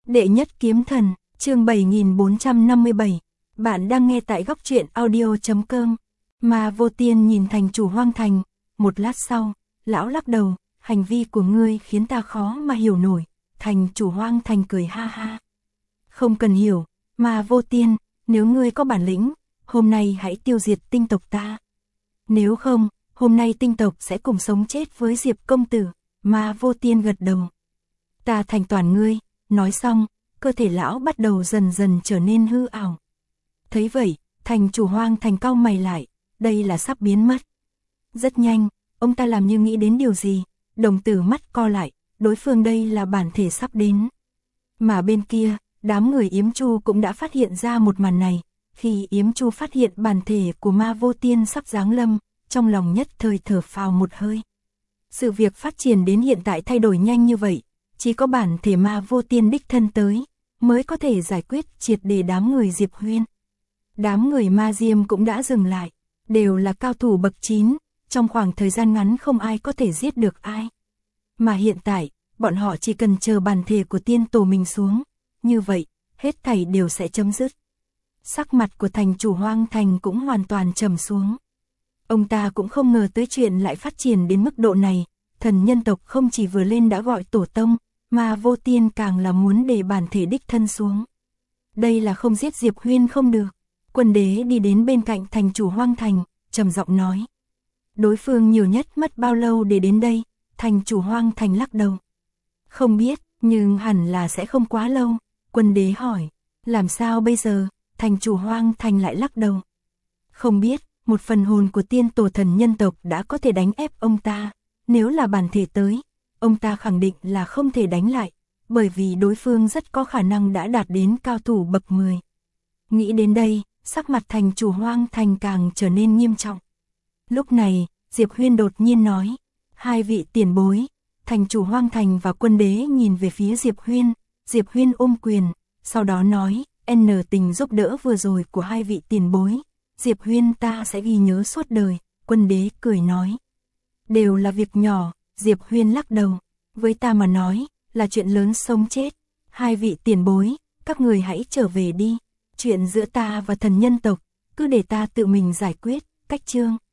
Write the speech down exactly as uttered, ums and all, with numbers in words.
Đệ nhất kiếm thần, chương bảy nghìn bốn trăm năm mươi bảy. Bạn đang nghe tại góc truyện audio chấm com. Mà Vô Tiên nhìn thành chủ Hoang Thành, một lát sau, lão lắc đầu, hành vi của ngươi khiến ta khó mà hiểu nổi. Thành chủ Hoang Thành cười ha ha. Không cần hiểu, mà Vô Tiên, nếu ngươi có bản lĩnh, hôm nay hãy tiêu diệt tinh tộc ta. Nếu không, hôm nay tinh tộc sẽ cùng sống chết với Diệp công tử. Mà Vô Tiên gật đầu. Ta thành toàn ngươi. Nói xong, cơ thể lão bắt đầu dần dần trở nên hư ảo. Thấy vậy, thành chủ Hoang Thành cau mày lại, đây là sắp biến mất. Rất nhanh, ông ta làm như nghĩ đến điều gì, đồng tử mắt co lại, đối phương đây là bản thể sắp đến. Mà bên kia, đám người Yếm Chu cũng đã phát hiện ra một màn này, khi Yếm Chu phát hiện bản thể của Ma Vô Tiên sắp giáng lâm, trong lòng nhất thời thở phào một hơi. Sự việc phát triển đến hiện tại thay đổi nhanh như vậy. Chỉ có bản thể Ma Vô Tiên đích thân tới, mới có thể giải quyết triệt để đám người Diệp Huyên. Đám người Ma Diêm cũng đã dừng lại, đều là cao thủ bậc chín, trong khoảng thời gian ngắn không ai có thể giết được ai. Mà hiện tại, bọn họ chỉ cần chờ bản thể của tiên tổ mình xuống, như vậy, hết thảy đều sẽ chấm dứt. Sắc mặt của thành chủ Hoang Thành cũng hoàn toàn trầm xuống. Ông ta cũng không ngờ tới chuyện lại phát triển đến mức độ này, thần nhân tộc không chỉ vừa lên đã gọi tổ tông, mà Vô Tiên càng là muốn để bản thể đích thân xuống. Đây là không giết Diệp Huyên không được. Quân đế đi đến bên cạnh thành chủ Hoang Thành, trầm giọng nói. Đối phương nhiều nhất mất bao lâu để đến đây? Thành chủ Hoang Thành lắc đầu. Không biết, nhưng hẳn là sẽ không quá lâu. Quân đế hỏi, làm sao bây giờ? Thành chủ Hoang Thành lại lắc đầu. Không biết, một phần hồn của tiên tổ thần nhân tộc đã có thể đánh ép ông ta. Nếu là bản thể tới, ông ta khẳng định là không thể đánh lại, bởi vì đối phương rất có khả năng đã đạt đến cao thủ bậc mười. Nghĩ đến đây, sắc mặt thành chủ Hoang Thành càng trở nên nghiêm trọng. Lúc này, Diệp Huyên đột nhiên nói, hai vị tiền bối, thành chủ Hoang Thành và quân đế nhìn về phía Diệp Huyên, Diệp Huyên ôm quyền, sau đó nói, N tình giúp đỡ vừa rồi của hai vị tiền bối, Diệp Huyên ta sẽ ghi nhớ suốt đời, quân đế cười nói. Đều là việc nhỏ, Diệp Huyên lắc đầu, với ta mà nói, là chuyện lớn sống chết. Hai vị tiền bối, các người hãy trở về đi, chuyện giữa ta và thần nhân tộc, cứ để ta tự mình giải quyết, cách chương.